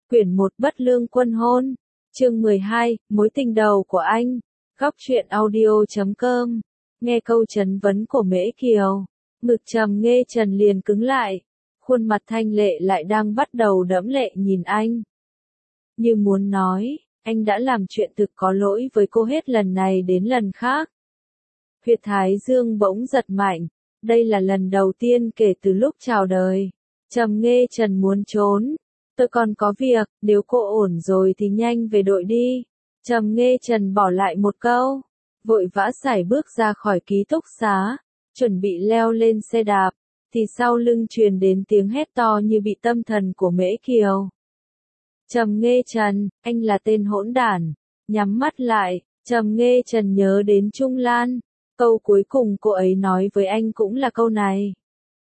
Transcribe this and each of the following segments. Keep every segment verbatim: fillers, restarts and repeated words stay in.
Quyển một Bất lương quân hôn. Chương mười hai, mối tình đầu của anh. Góc truyện audio chấm com. Nghe câu trấn vấn của Mễ Kiều, ngực Trầm Nghê Trần liền cứng lại, khuôn mặt thanh lệ lại đang bắt đầu đẫm lệ nhìn anh. Như muốn nói, anh đã làm chuyện thực có lỗi với cô hết lần này đến lần khác. Huyệt thái dương bỗng giật mạnh, đây là lần đầu tiên kể từ lúc chào đời. Trầm Nghê Trần muốn trốn. Tôi còn có việc, nếu cô ổn rồi thì nhanh về đội đi. Trầm Nghê Trần bỏ lại một câu, vội vã sải bước ra khỏi ký túc xá, chuẩn bị leo lên xe đạp, thì sau lưng truyền đến tiếng hét to như bị tâm thần của Mễ Kiều. Trầm Nghê Trần, anh là tên hỗn đản. Nhắm mắt lại, Trầm Nghê Trần nhớ đến Trung Lan, câu cuối cùng cô ấy nói với anh cũng là câu này.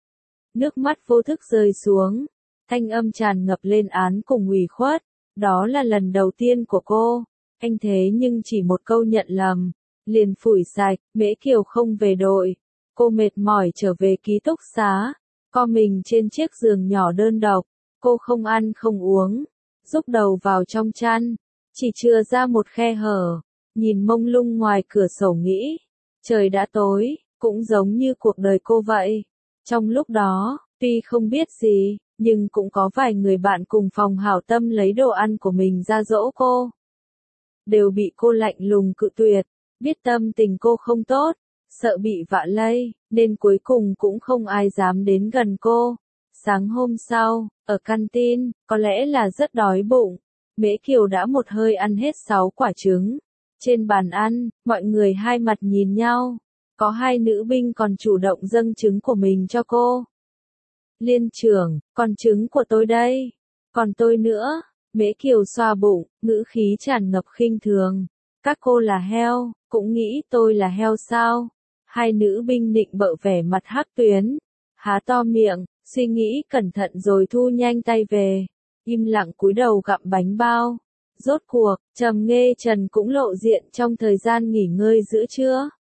Nước mắt vô thức rơi xuống, thanh âm tràn ngập lên án cùng ủy khuất, đó là lần đầu tiên của cô, anh thế nhưng chỉ một câu nhận lầm, liền phủi sạch. Mễ Kiều không về đội, cô mệt mỏi trở về ký túc xá, co mình trên chiếc giường nhỏ đơn độc, cô không ăn không uống, rúc đầu vào trong chăn, chỉ chừa ra một khe hở, nhìn mông lung ngoài cửa sổ nghĩ, trời đã tối, cũng giống như cuộc đời cô vậy. Trong lúc đó, tuy không biết gì, nhưng cũng có vài người bạn cùng phòng hảo tâm lấy đồ ăn của mình ra dỗ cô. Đều bị cô lạnh lùng cự tuyệt, biết tâm tình cô không tốt, sợ bị vạ lây, nên cuối cùng cũng không ai dám đến gần cô. Sáng hôm sau, ở canteen, có lẽ là rất đói bụng, Mễ Kiều đã một hơi ăn hết sáu quả trứng. Trên bàn ăn, mọi người hai mặt nhìn nhau, có hai nữ binh còn chủ động dâng trứng của mình cho cô. Liên trưởng, còn trứng của tôi đây, còn tôi nữa. Mễ Kiều xoa bụng, ngữ khí tràn ngập khinh thường. Các cô là heo, cũng nghĩ tôi là heo sao? Hai nữ binh nịnh bợ vẻ mặt hắc tuyến, há to miệng, suy nghĩ cẩn thận rồi thu nhanh tay về, im lặng cúi đầu gặm bánh bao. Rốt cuộc, Trầm Nghê Trần cũng lộ diện trong thời gian nghỉ ngơi giữa trưa.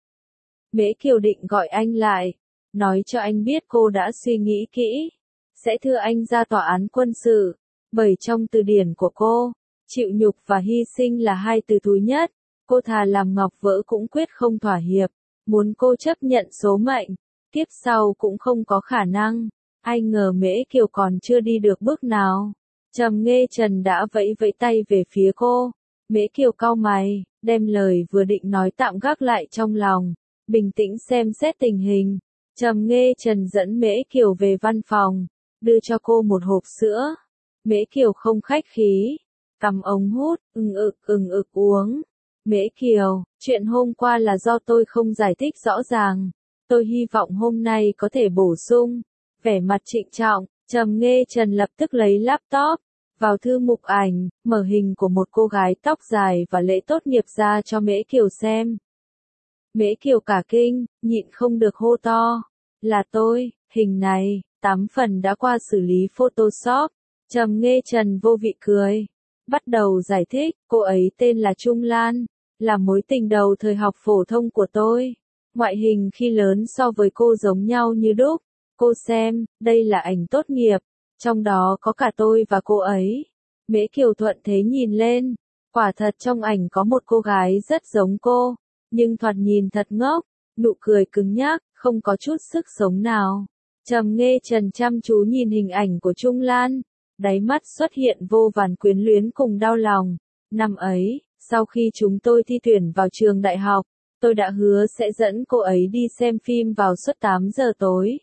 Mễ Kiều định gọi anh lại, nói cho anh biết cô đã suy nghĩ kỹ, sẽ thưa anh ra tòa án quân sự, bởi trong từ điển của cô, chịu nhục và hy sinh là hai từ thúi nhất, cô thà làm ngọc vỡ cũng quyết không thỏa hiệp, muốn cô chấp nhận số mệnh, tiếp sau cũng không có khả năng. Ai ngờ Mễ Kiều còn chưa đi được bước nào, Trầm Nghê Trần đã vẫy vẫy tay về phía cô. Mễ Kiều cau mày, đem lời vừa định nói tạm gác lại trong lòng, bình tĩnh xem xét tình hình. Trầm Nghê Trần dẫn Mễ Kiều về văn phòng, đưa cho cô một hộp sữa. Mễ Kiều không khách khí, cầm ống hút, ừng ực ừng ực uống. Mễ Kiều, chuyện hôm qua là do tôi không giải thích rõ ràng, tôi hy vọng hôm nay có thể bổ sung. Vẻ mặt trịnh trọng, Trầm Nghê Trần lập tức lấy laptop, vào thư mục ảnh, mở hình của một cô gái tóc dài và lễ tốt nghiệp ra cho Mễ Kiều xem. Mễ Kiều cả kinh, nhịn không được hô to, là tôi, hình này, tám phần đã qua xử lý Photoshop. Trầm Nghê Trần vô vị cười, bắt đầu giải thích, cô ấy tên là Trung Lan, là mối tình đầu thời học phổ thông của tôi. Ngoại hình khi lớn so với cô giống nhau như đúc. Cô xem, đây là ảnh tốt nghiệp, trong đó có cả tôi và cô ấy. Mễ Kiều thuận thế nhìn lên, quả thật trong ảnh có một cô gái rất giống cô, nhưng thoạt nhìn thật ngốc, nụ cười cứng nhắc, không có chút sức sống nào. Trầm Nghê Trần chăm chú nhìn hình ảnh của Trung Lan, đáy mắt xuất hiện vô vàn quyến luyến cùng đau lòng. Năm ấy, sau khi chúng tôi thi tuyển vào trường đại học, tôi đã hứa sẽ dẫn cô ấy đi xem phim vào suất tám giờ tối.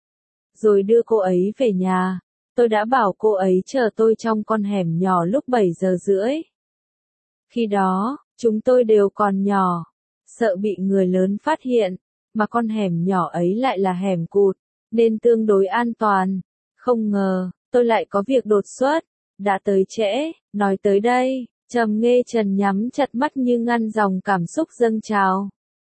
Rồi đưa cô ấy về nhà, tôi đã bảo cô ấy chờ tôi trong con hẻm nhỏ lúc bảy giờ rưỡi. Khi đó, chúng tôi đều còn nhỏ, sợ bị người lớn phát hiện, mà con hẻm nhỏ ấy lại là hẻm cụt, nên tương đối an toàn. Không ngờ, tôi lại có việc đột xuất, đã tới trễ. Nói tới đây, Trầm Nghê Trần nhắm chặt mắt như ngăn dòng cảm xúc dâng trào.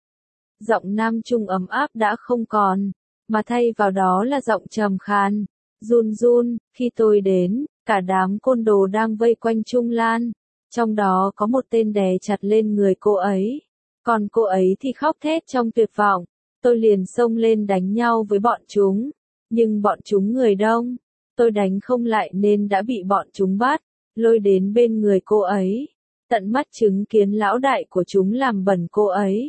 Giọng nam trung ấm áp đã không còn, mà thay vào đó là giọng trầm khan, run run. Khi tôi đến, cả đám côn đồ đang vây quanh Trung Lan, trong đó có một tên đè chặt lên người cô ấy, còn cô ấy thì khóc thét trong tuyệt vọng. Tôi liền xông lên đánh nhau với bọn chúng, nhưng bọn chúng người đông, tôi đánh không lại nên đã bị bọn chúng bắt. lôi đến bên người cô ấy, tận mắt chứng kiến lão đại của chúng làm bẩn cô ấy.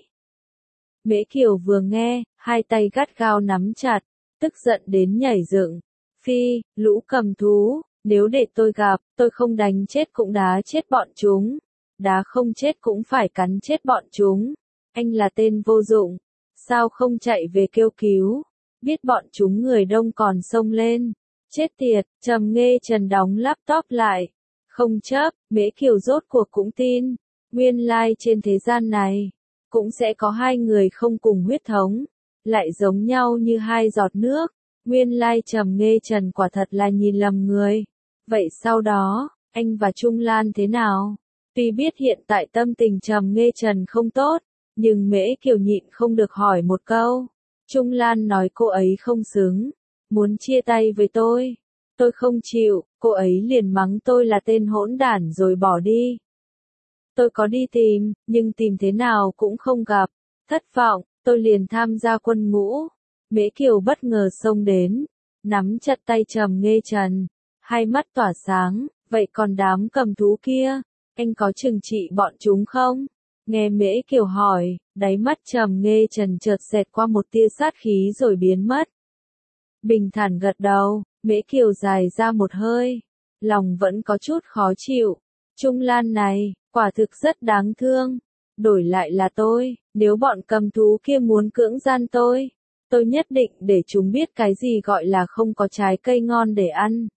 Mễ Kiều vừa nghe, hai tay gắt gao nắm chặt, tức giận đến nhảy dựng. Phi, lũ cầm thú, nếu để tôi gặp, tôi không đánh chết cũng đá chết bọn chúng. Đá không chết cũng phải cắn chết bọn chúng. Anh là tên vô dụng, sao không chạy về kêu cứu? Biết bọn chúng người đông còn xông lên. Chết tiệt, Trầm Nghê Trần đóng laptop lại. Không chấp, Mễ Kiều rốt cuộc cũng tin. Nguyên lai like trên thế gian này, cũng sẽ có hai người không cùng huyết thống, lại giống nhau như hai giọt nước. Nguyên lai like Trầm Nghê Trần quả thật là nhìn lầm người. Vậy sau đó, anh và Trung Lan thế nào? Tuy biết hiện tại tâm tình Trầm Nghê Trần không tốt, nhưng Mễ Kiều nhịn không được hỏi một câu. Trung Lan nói cô ấy không xứng, muốn chia tay với tôi. Tôi không chịu, cô ấy liền mắng tôi là tên hỗn đản rồi bỏ đi. Tôi có đi tìm, nhưng tìm thế nào cũng không gặp. Thất vọng, tôi liền tham gia quân ngũ. Mễ Kiều bất ngờ xông đến, nắm chặt tay Trầm Nghê Trần, hai mắt tỏa sáng. Vậy còn đám cầm thú kia, anh có trừng trị bọn chúng không? Nghe Mễ Kiều hỏi, đáy mắt Trầm Nghê Trần chợt xẹt qua một tia sát khí rồi biến mất. Bình thản gật đầu, Mễ Kiều dài ra một hơi, lòng vẫn có chút khó chịu. Trung Lan này, quả thực rất đáng thương. Đổi lại là tôi, nếu bọn cầm thú kia muốn cưỡng gian tôi, tôi nhất định để chúng biết cái gì gọi là không có trái cây ngon để ăn.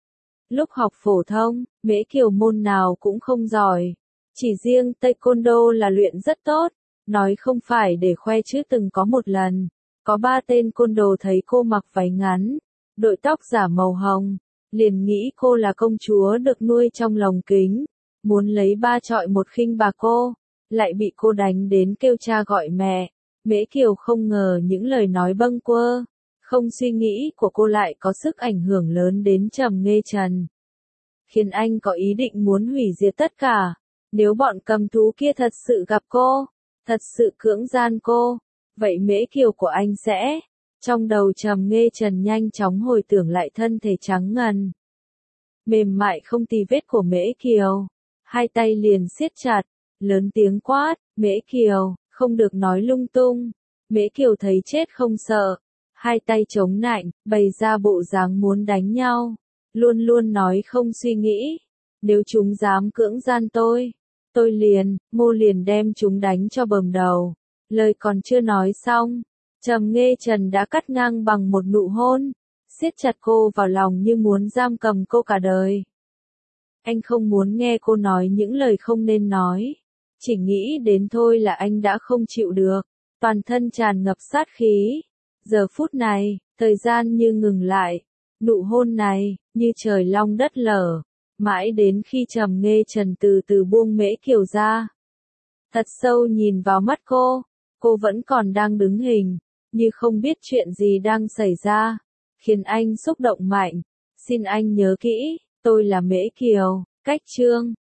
Lúc học phổ thông, Mễ Kiều môn nào cũng không giỏi. Chỉ riêng taekwondo là luyện rất tốt. Nói không phải để khoe chứ từng có một lần. Có ba tên côn đồ thấy cô mặc váy ngắn, đội tóc giả màu hồng. Liền nghĩ cô là công chúa được nuôi trong lồng kính. Muốn lấy ba trọi một khinh bà cô. Lại bị cô đánh đến kêu cha gọi mẹ. Mễ Kiều không ngờ những lời nói bâng quơ, không suy nghĩ của cô lại có sức ảnh hưởng lớn đến Trầm Nghê Trần. Khiến anh có ý định muốn hủy diệt tất cả. Nếu bọn cầm thú kia thật sự gặp cô, thật sự cưỡng gian cô, vậy Mễ Kiều của anh sẽ... Trong đầu Trầm Nghê Trần nhanh chóng hồi tưởng lại thân thể trắng ngần, mềm mại không tì vết của Mễ Kiều. Hai tay liền siết chặt, lớn tiếng quát, Mễ Kiều, không được nói lung tung. Mễ Kiều thấy chết không sợ, hai tay chống nạnh, bày ra bộ dáng muốn đánh nhau. Luôn luôn nói không suy nghĩ, nếu chúng dám cưỡng gian tôi, tôi liền, mô liền đem chúng đánh cho bầm đầu. Lời còn chưa nói xong, Trầm Nghê Trần đã cắt ngang bằng một nụ hôn, siết chặt cô vào lòng như muốn giam cầm cô cả đời. Anh không muốn nghe cô nói những lời không nên nói, chỉ nghĩ đến thôi là anh đã không chịu được, toàn thân tràn ngập sát khí. Giờ phút này, thời gian như ngừng lại, nụ hôn này, như trời long đất lở, mãi đến khi Trầm Nghê Trần từ từ buông Mễ Kiều ra. Thật sâu nhìn vào mắt cô, cô vẫn còn đang đứng hình, như không biết chuyện gì đang xảy ra, khiến anh xúc động mạnh. Xin anh nhớ kỹ, tôi là Mễ Kiều, cách chương.